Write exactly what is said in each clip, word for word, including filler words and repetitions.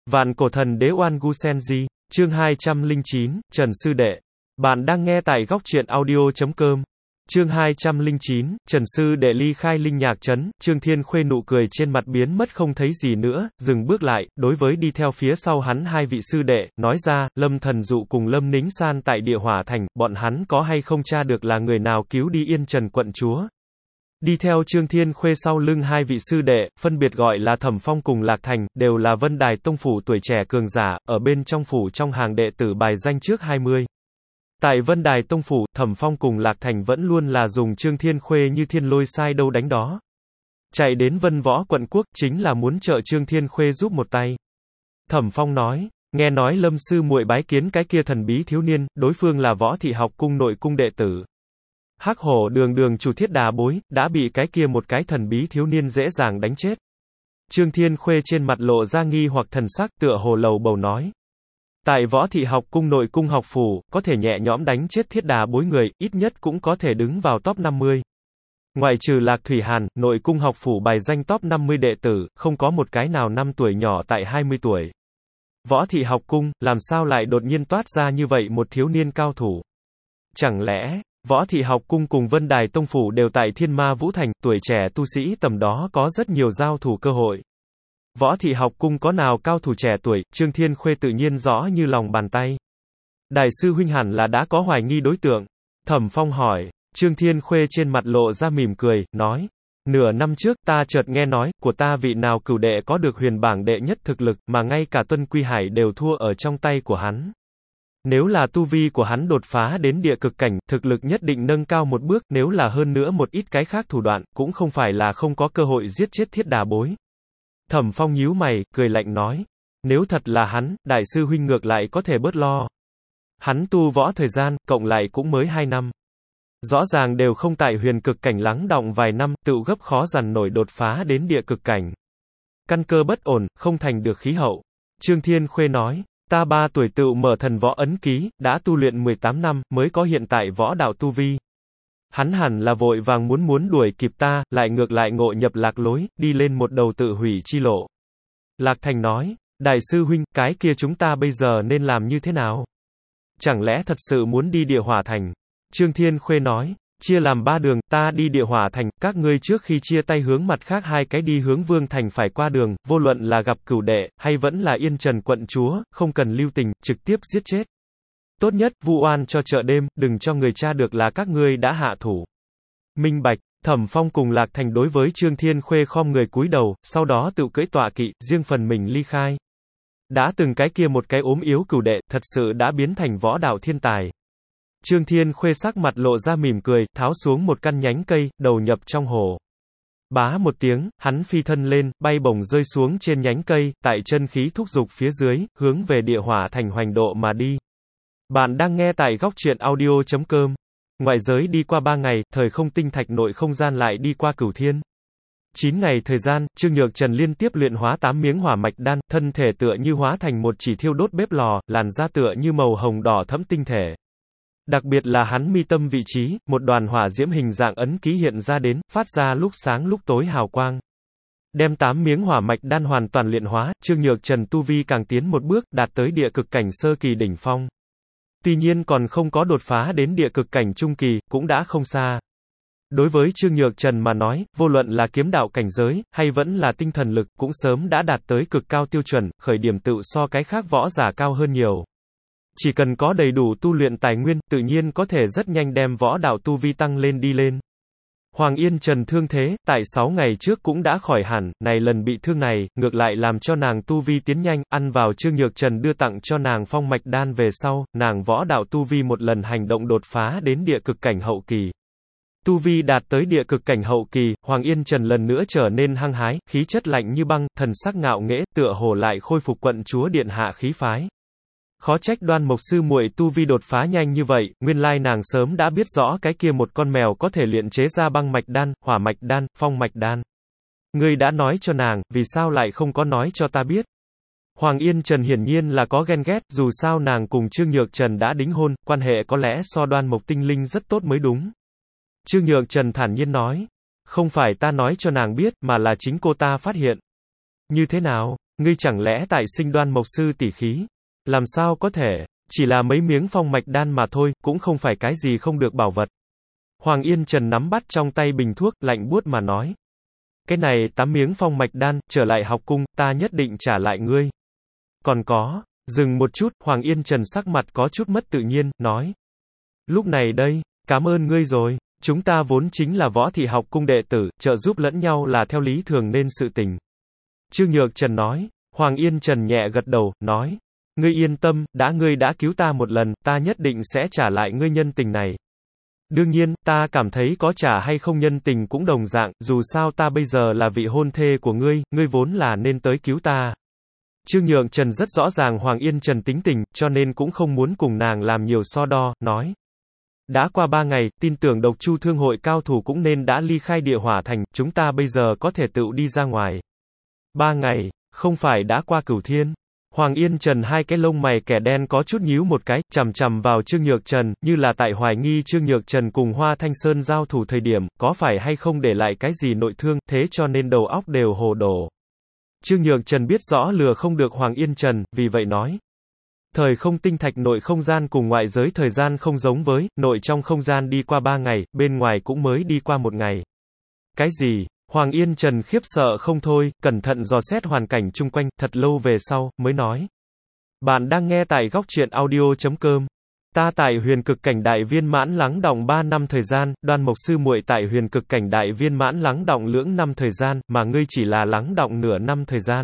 Vạn cổ thần đế Oan Gu Senji, chương hai trăm lẻ chín, Trần Sư Đệ. Bạn đang nghe tại góc truyện audio.com. Chương hai trăm lẻ chín, Trần Sư Đệ ly khai linh nhạc trấn, Trương Thiên Khuê nụ cười trên mặt biến mất không thấy gì nữa, dừng bước lại, đối với đi theo phía sau hắn hai vị sư đệ, nói ra, Lâm Thần Dụ cùng Lâm Nính San tại Địa Hỏa Thành, bọn hắn có hay không tra được là người nào cứu đi Yên Trần quận chúa. Đi theo Trương Thiên Khuê sau lưng hai vị sư đệ, phân biệt gọi là Thẩm Phong cùng Lạc Thành, đều là Vân Đài Tông phủ tuổi trẻ cường giả, ở bên trong phủ trong hàng đệ tử bài danh trước hai mươi. Tại Vân Đài Tông phủ, Thẩm Phong cùng Lạc Thành vẫn luôn là dùng Trương Thiên Khuê như thiên lôi sai đâu đánh đó. Chạy đến Vân Võ quận quốc, chính là muốn trợ Trương Thiên Khuê giúp một tay. Thẩm Phong nói, nghe nói Lâm sư muội bái kiến cái kia thần bí thiếu niên, đối phương là Võ Thị học cung nội cung đệ tử. Hắc Hổ đường đường chủ Thiết Đà bối, đã bị cái kia một cái thần bí thiếu niên dễ dàng đánh chết. Trương Thiên Khuê trên mặt lộ ra nghi hoặc thần sắc, tựa hồ lầu bầu nói. Tại Võ Thị học cung nội cung học phủ, có thể nhẹ nhõm đánh chết Thiết Đà bối người, ít nhất cũng có thể đứng vào top năm mươi. Ngoại trừ Lạc Thủy Hàn, nội cung học phủ bài danh top năm mươi đệ tử, không có một cái nào năm tuổi nhỏ tại hai mươi tuổi. Võ Thị học cung, làm sao lại đột nhiên toát ra như vậy một thiếu niên cao thủ? Chẳng lẽ, Võ Thị học cung cùng Vân Đài Tông phủ đều tại Thiên Ma Vũ Thành, tuổi trẻ tu sĩ tầm đó có rất nhiều giao thủ cơ hội. Võ Thị học cung có nào cao thủ trẻ tuổi, Trương Thiên Khuê tự nhiên rõ như lòng bàn tay. Đại sư huynh hẳn là đã có hoài nghi đối tượng. Thẩm Phong hỏi, Trương Thiên Khuê trên mặt lộ ra mỉm cười, nói, nửa năm trước ta chợt nghe nói, của ta vị nào cửu đệ có được huyền bảng đệ nhất thực lực, mà ngay cả Tuân Quy Hải đều thua ở trong tay của hắn. Nếu là tu vi của hắn đột phá đến địa cực cảnh, thực lực nhất định nâng cao một bước, nếu là hơn nữa một ít cái khác thủ đoạn, cũng không phải là không có cơ hội giết chết Thiết Đà bối. Thẩm Phong nhíu mày, cười lạnh nói, nếu thật là hắn, đại sư huynh ngược lại có thể bớt lo. Hắn tu võ thời gian, cộng lại cũng mới hai năm. Rõ ràng đều không tại huyền cực cảnh lắng đọng vài năm, tự gấp khó dằn nổi đột phá đến địa cực cảnh. Căn cơ bất ổn, không thành được khí hậu. Trương Thiên Khuê nói, ta ba tuổi tự mở thần võ ấn ký, đã tu luyện mười tám năm, mới có hiện tại võ đạo tu vi. Hắn hẳn là vội vàng muốn muốn đuổi kịp ta, lại ngược lại ngộ nhập lạc lối, đi lên một đầu tự hủy chi lộ. Lạc Thành nói, đại sư huynh, cái kia chúng ta bây giờ nên làm như thế nào? Chẳng lẽ thật sự muốn đi Địa Hỏa Thành? Trương Thiên Khuê nói, chia làm ba đường, ta đi Địa Hỏa Thành, các ngươi trước khi chia tay hướng mặt khác hai cái đi hướng Vương Thành phải qua đường, vô luận là gặp cửu đệ, hay vẫn là Yên Trần quận chúa, không cần lưu tình, trực tiếp giết chết. Tốt nhất, vu oan cho chợ đêm, đừng cho người tra được là các ngươi đã hạ thủ. Minh bạch. Thẩm Phong cùng Lạc Thành đối với Trương Thiên Khuê khom người cúi đầu, sau đó tự cưỡi tọa kỵ, riêng phần mình ly khai. Đã từng cái kia một cái ốm yếu cửu đệ, thật sự đã biến thành võ đạo thiên tài. Trương Thiên Khuê sắc mặt lộ ra mỉm cười, tháo xuống một căn nhánh cây, đầu nhập trong hồ. Bá một tiếng, hắn phi thân lên, bay bổng rơi xuống trên nhánh cây, tại chân khí thúc dục phía dưới, hướng về Địa Hỏa Thành hoành độ mà đi. Bạn đang nghe tại góc truyện audio.com. Ngoại giới đi qua ba ngày, thời không tinh thạch nội không gian lại đi qua cửu thiên. chín ngày thời gian, Trương Nhược Trần liên tiếp luyện hóa tám miếng hỏa mạch đan, thân thể tựa như hóa thành một chỉ thiêu đốt bếp lò, làn da tựa như màu hồng đỏ thẫm tinh thể. Đặc biệt là hắn mi tâm vị trí, một đoàn hỏa diễm hình dạng ấn ký hiện ra đến, phát ra lúc sáng lúc tối hào quang. Đem tám miếng hỏa mạch đan hoàn toàn luyện hóa, Trương Nhược Trần tu vi càng tiến một bước, đạt tới địa cực cảnh sơ kỳ đỉnh phong. Tuy nhiên còn không có đột phá đến địa cực cảnh trung kỳ, cũng đã không xa. Đối với Trương Nhược Trần mà nói, vô luận là kiếm đạo cảnh giới, hay vẫn là tinh thần lực, cũng sớm đã đạt tới cực cao tiêu chuẩn, khởi điểm tự so cái khác võ giả cao hơn nhiều. Chỉ cần có đầy đủ tu luyện tài nguyên, tự nhiên có thể rất nhanh đem võ đạo tu vi tăng lên đi lên. Hoàng Yên Trần thương thế, tại sáu ngày trước cũng đã khỏi hẳn, này lần bị thương này, ngược lại làm cho nàng tu vi tiến nhanh, ăn vào Trương Nhược Trần đưa tặng cho nàng phong mạch đan về sau, nàng võ đạo tu vi một lần hành động đột phá đến địa cực cảnh hậu kỳ. Tu vi đạt tới địa cực cảnh hậu kỳ, Hoàng Yên Trần lần nữa trở nên hăng hái, khí chất lạnh như băng, thần sắc ngạo nghễ, tựa hồ lại khôi phục quận chúa điện hạ khí phái. Khó trách Đoan Mộc sư muội tu vi đột phá nhanh như vậy, nguyên lai nàng sớm đã biết rõ cái kia một con mèo có thể luyện chế ra băng mạch đan, hỏa mạch đan, phong mạch đan. Ngươi đã nói cho nàng, vì sao lại không có nói cho ta biết? Hoàng Yên Trần hiển nhiên là có ghen ghét, dù sao nàng cùng Trương Nhược Trần đã đính hôn, quan hệ có lẽ so Đoan Mộc tinh linh rất tốt mới đúng. Trương Nhược Trần thản nhiên nói, không phải ta nói cho nàng biết, mà là chính cô ta phát hiện. Như thế nào? Ngươi chẳng lẽ tại sinh Đoan Mộc sư tỷ khí? Làm sao có thể, chỉ là mấy miếng phong mạch đan mà thôi, cũng không phải cái gì không được bảo vật. Hoàng Yên Trần nắm bắt trong tay bình thuốc, lạnh buốt mà nói. Cái này tám miếng phong mạch đan, trở lại học cung, ta nhất định trả lại ngươi. Còn có, dừng một chút, Hoàng Yên Trần sắc mặt có chút mất tự nhiên, nói. Lúc này đây, cảm ơn ngươi rồi, chúng ta vốn chính là Võ Thị học cung đệ tử, trợ giúp lẫn nhau là theo lý thường nên sự tình. Trương Nhược Trần nói, Hoàng Yên Trần nhẹ gật đầu, nói. Ngươi yên tâm, đã ngươi đã cứu ta một lần, ta nhất định sẽ trả lại ngươi nhân tình này. Đương nhiên, ta cảm thấy có trả hay không nhân tình cũng đồng dạng, dù sao ta bây giờ là vị hôn thê của ngươi, ngươi vốn là nên tới cứu ta. Trương Nhược Trần rất rõ ràng Hoàng Yên Trần tính tình, cho nên cũng không muốn cùng nàng làm nhiều so đo, nói. Đã qua ba ngày, tin tưởng Độc Chu Thương hội cao thủ cũng nên đã ly khai Địa Hỏa Thành, chúng ta bây giờ có thể tự đi ra ngoài. Ba ngày, không phải đã qua Cửu Thiên. Hoàng Yên Trần hai cái lông mày kẻ đen có chút nhíu một cái, chằm chằm vào Trương Nhược Trần, như là tại hoài nghi Trương Nhược Trần cùng Hoa Thanh Sơn giao thủ thời điểm, có phải hay không để lại cái gì nội thương, thế cho nên đầu óc đều hồ đồ. Trương Nhược Trần biết rõ lừa không được Hoàng Yên Trần, vì vậy nói. Thời không tinh thạch nội không gian cùng ngoại giới thời gian không giống với, nội trong không gian đi qua ba ngày, bên ngoài cũng mới đi qua một ngày. Cái gì? Hoàng Yên Trần khiếp sợ không thôi, cẩn thận dò xét hoàn cảnh chung quanh, thật lâu về sau, mới nói. Bạn đang nghe tại góc truyện audio chấm com. Ta tại huyền cực cảnh đại viên mãn lắng đọng ba năm thời gian, Đoan Mộc sư muội tại huyền cực cảnh đại viên mãn lắng đọng lưỡng năm thời gian, mà ngươi chỉ là lắng đọng nửa năm thời gian.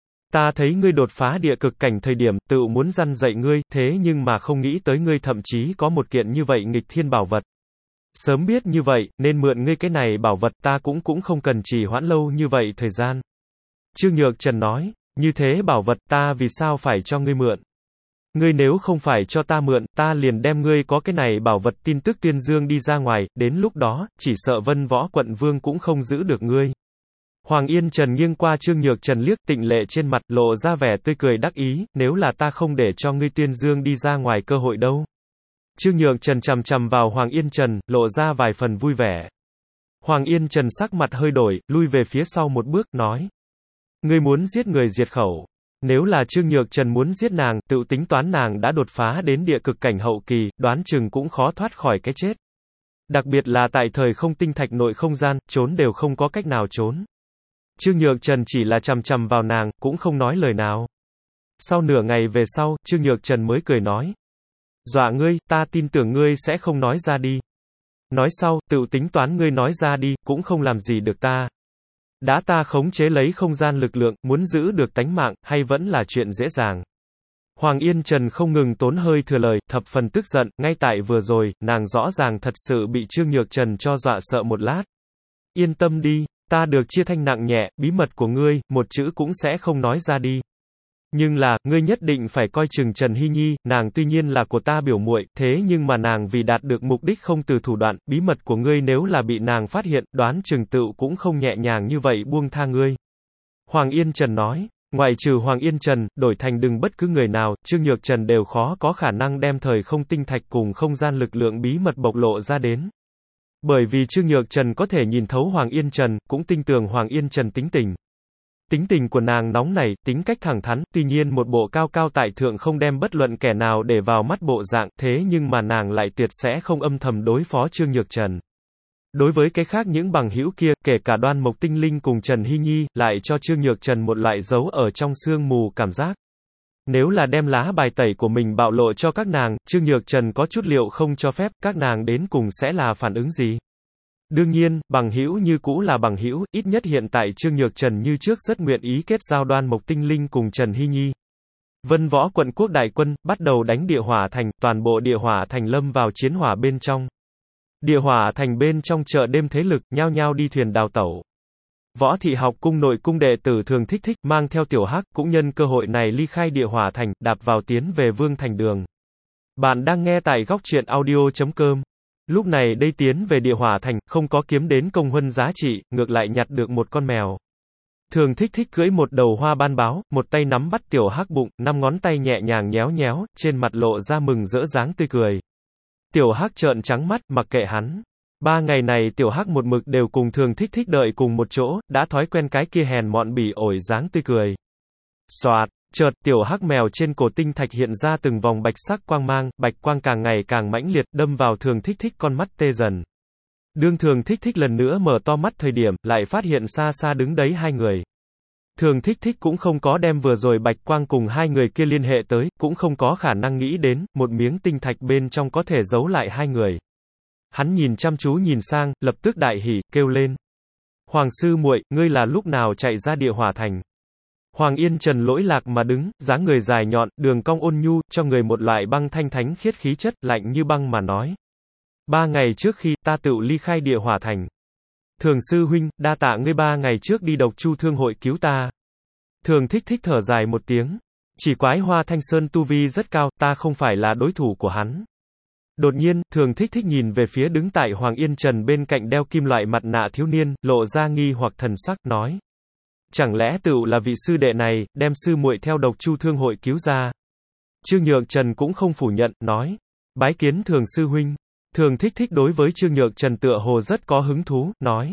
Ta thấy ngươi đột phá địa cực cảnh thời điểm, tự muốn răn dạy ngươi, thế nhưng mà không nghĩ tới ngươi thậm chí có một kiện như vậy nghịch thiên bảo vật. Sớm biết như vậy, nên mượn ngươi cái này bảo vật ta cũng cũng không cần trì hoãn lâu như vậy thời gian. Trương Nhược Trần nói, như thế bảo vật ta vì sao phải cho ngươi mượn? Ngươi nếu không phải cho ta mượn, ta liền đem ngươi có cái này bảo vật tin tức tuyên dương đi ra ngoài, đến lúc đó, chỉ sợ Vân Võ quận vương cũng không giữ được ngươi. Hoàng Yên Trần nghiêng qua Trương Nhược Trần liếc tịnh lệ trên mặt, lộ ra vẻ tươi cười đắc ý, nếu là ta không để cho ngươi tuyên dương đi ra ngoài cơ hội đâu. Trương Nhược Trần chằm chằm vào Hoàng Yên Trần, lộ ra vài phần vui vẻ. Hoàng Yên Trần sắc mặt hơi đổi, lui về phía sau một bước, nói. Ngươi muốn giết người diệt khẩu. Nếu là Trương Nhược Trần muốn giết nàng, tự tính toán nàng đã đột phá đến địa cực cảnh hậu kỳ, đoán chừng cũng khó thoát khỏi cái chết. Đặc biệt là tại thời không tinh thạch nội không gian, trốn đều không có cách nào trốn. Trương Nhược Trần chỉ là chằm chằm vào nàng, cũng không nói lời nào. Sau nửa ngày về sau, Trương Nhược Trần mới cười nói. Dọa ngươi, ta tin tưởng ngươi sẽ không nói ra đi. Nói sau, tự tính toán ngươi nói ra đi, cũng không làm gì được ta. Đã ta khống chế lấy không gian lực lượng, muốn giữ được tánh mạng, hay vẫn là chuyện dễ dàng. Hoàng Yên Trần không ngừng tốn hơi thừa lời, thập phần tức giận, ngay tại vừa rồi, nàng rõ ràng thật sự bị Trương Nhược Trần cho dọa sợ một lát. Yên tâm đi, ta được chia thanh nặng nhẹ, bí mật của ngươi, một chữ cũng sẽ không nói ra đi. Nhưng là, ngươi nhất định phải coi chừng Trần Hy Nhi, nàng tuy nhiên là của ta biểu muội, thế nhưng mà nàng vì đạt được mục đích không từ thủ đoạn, bí mật của ngươi nếu là bị nàng phát hiện, đoán chừng tựu cũng không nhẹ nhàng như vậy buông tha ngươi. Hoàng Yên Trần nói, ngoại trừ Hoàng Yên Trần, đổi thành đừng bất cứ người nào, Trương Nhược Trần đều khó có khả năng đem thời không tinh thạch cùng không gian lực lượng bí mật bộc lộ ra đến. Bởi vì Trương Nhược Trần có thể nhìn thấu Hoàng Yên Trần, cũng tin tưởng Hoàng Yên Trần tính tình. Tính tình của nàng nóng nảy, tính cách thẳng thắn, tuy nhiên một bộ cao cao tại thượng không đem bất luận kẻ nào để vào mắt bộ dạng, thế nhưng mà nàng lại tuyệt sẽ không âm thầm đối phó Trương Nhược Trần. Đối với cái khác những bằng hữu kia, kể cả Đoan Mộc Tinh Linh cùng Trần Hy Nhi, lại cho Trương Nhược Trần một loại dấu ở trong sương mù cảm giác. Nếu là đem lá bài tẩy của mình bạo lộ cho các nàng, Trương Nhược Trần có chút liệu không cho phép, các nàng đến cùng sẽ là phản ứng gì? Đương nhiên, bằng hữu như cũ là bằng hữu, ít nhất hiện tại Trương Nhược Trần như trước rất nguyện ý kết giao Đoan Mộc Tinh Linh cùng Trần Hy Nhi. Vân Võ quận quốc đại quân, bắt đầu đánh Địa Hỏa Thành, toàn bộ Địa Hỏa Thành lâm vào chiến hỏa bên trong. Địa Hỏa Thành bên trong chợ đêm thế lực, nhao nhao đi thuyền đào tẩu. Võ Thị học cung nội cung đệ tử Thường Thích Thích, mang theo Tiểu Hắc, cũng nhân cơ hội này ly khai Địa Hỏa Thành, đạp vào tiến về Vương Thành đường. Bạn đang nghe tại góc truyện audio chấm com. Lúc này đây tiến về Địa Hỏa Thành, không có kiếm đến công huân giá trị, ngược lại nhặt được một con mèo. Thường Thích Thích cưỡi một đầu hoa ban báo, một tay nắm bắt Tiểu Hắc bụng, năm ngón tay nhẹ nhàng nhéo nhéo, trên mặt lộ ra mừng rỡ dáng tươi cười. Tiểu Hắc trợn trắng mắt, mặc kệ hắn. Ba ngày này Tiểu Hắc một mực đều cùng Thường Thích Thích đợi cùng một chỗ, đã thói quen cái kia hèn mọn bỉ ổi dáng tươi cười. Soạt, chợt, tiểu hắc mèo trên cổ tinh thạch hiện ra từng vòng bạch sắc quang mang, bạch quang càng ngày càng mãnh liệt, đâm vào Thường Thích Thích con mắt tê dần. Đương Thường Thích Thích lần nữa mở to mắt thời điểm, lại phát hiện xa xa đứng đấy hai người. Thường Thích Thích cũng không có đem vừa rồi bạch quang cùng hai người kia liên hệ tới, cũng không có khả năng nghĩ đến, một miếng tinh thạch bên trong có thể giấu lại hai người. Hắn nhìn chăm chú nhìn sang, lập tức đại hỉ, kêu lên. Hoàng sư muội, ngươi là lúc nào chạy ra địa hỏa thành? Hoàng Yên Trần lỗi lạc mà đứng, dáng người dài nhọn, đường cong ôn nhu, cho người một loại băng thanh thánh khiết khí chất, lạnh như băng mà nói. Ba ngày trước khi, ta tự ly khai địa hỏa thành. Thường sư huynh, đa tạ ngươi ba ngày trước đi độc chu thương hội cứu ta. Thường Thích Thích thở dài một tiếng. Chỉ quái Hoa Thanh Sơn tu vi rất cao, ta không phải là đối thủ của hắn. Đột nhiên, Thường Thích Thích nhìn về phía đứng tại Hoàng Yên Trần bên cạnh đeo kim loại mặt nạ thiếu niên, lộ ra nghi hoặc thần sắc, nói. Chẳng lẽ tựu là vị sư đệ này, đem sư muội theo độc chu thương hội cứu ra? Trương Nhược Trần cũng không phủ nhận, nói. Bái kiến Thường sư huynh. Thường Thích Thích đối với Trương Nhược Trần tựa hồ rất có hứng thú, nói.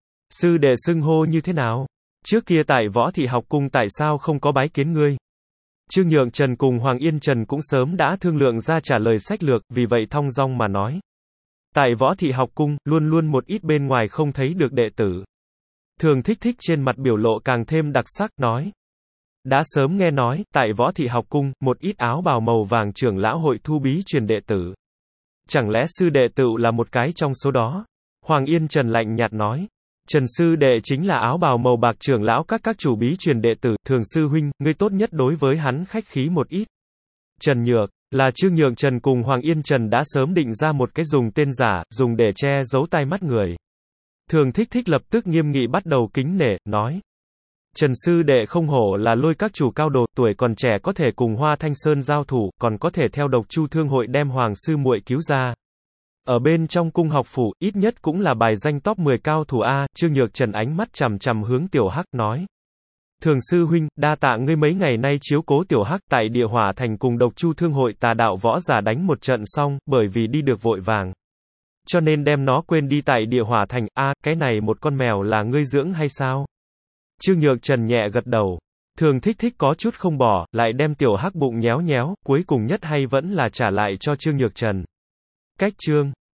Sư đệ xưng hô như thế nào? Trước kia tại Võ Thị Học Cung tại sao không có bái kiến ngươi? Trương Nhược Trần cùng Hoàng Yên Trần cũng sớm đã thương lượng ra trả lời sách lược, vì vậy thong dong mà nói. Tại Võ Thị Học Cung, luôn luôn một ít bên ngoài không thấy được đệ tử. Thường Thích Thích trên mặt biểu lộ càng thêm đặc sắc, nói. Đã sớm nghe nói, tại Võ Thị Học Cung, một ít áo bào màu vàng trưởng lão hội thu bí truyền đệ tử. Chẳng lẽ sư đệ tựu là một cái trong số đó? Hoàng Yên Trần lạnh nhạt nói. Trần sư đệ chính là áo bào màu bạc trưởng lão các các chủ bí truyền đệ tử, Thường sư huynh, ngươi tốt nhất đối với hắn khách khí một ít. Trần Nhược, là Trương Nhược Trần cùng Hoàng Yên Trần đã sớm định ra một cái dùng tên giả, dùng để che giấu tai mắt người. Thường Thích Thích lập tức nghiêm nghị bắt đầu kính nể, nói. Trần sư đệ không hổ là lôi các chủ cao đồ, tuổi còn trẻ có thể cùng Hoa Thanh Sơn giao thủ, còn có thể theo độc chu thương hội đem Hoàng sư muội cứu ra. Ở bên trong cung học phủ, ít nhất cũng là bài danh top mười cao thủ A, Trương Nhược Trần ánh mắt chằm chằm hướng tiểu hắc, nói. Thường sư huynh, đa tạ ngươi mấy ngày nay chiếu cố tiểu hắc tại địa hỏa thành cùng độc chu thương hội tà đạo võ giả đánh một trận xong, bởi vì đi được vội vàng. Cho nên đem nó quên đi tại địa hỏa thành, a cái này một con mèo là ngươi dưỡng hay sao? Trương Nhược Trần nhẹ gật đầu. Thường Thích Thích có chút không bỏ, lại đem tiểu hắc bụng nhéo nhéo, cuối cùng nhất hay vẫn là trả lại cho Trương Nhược Trần. Cách chương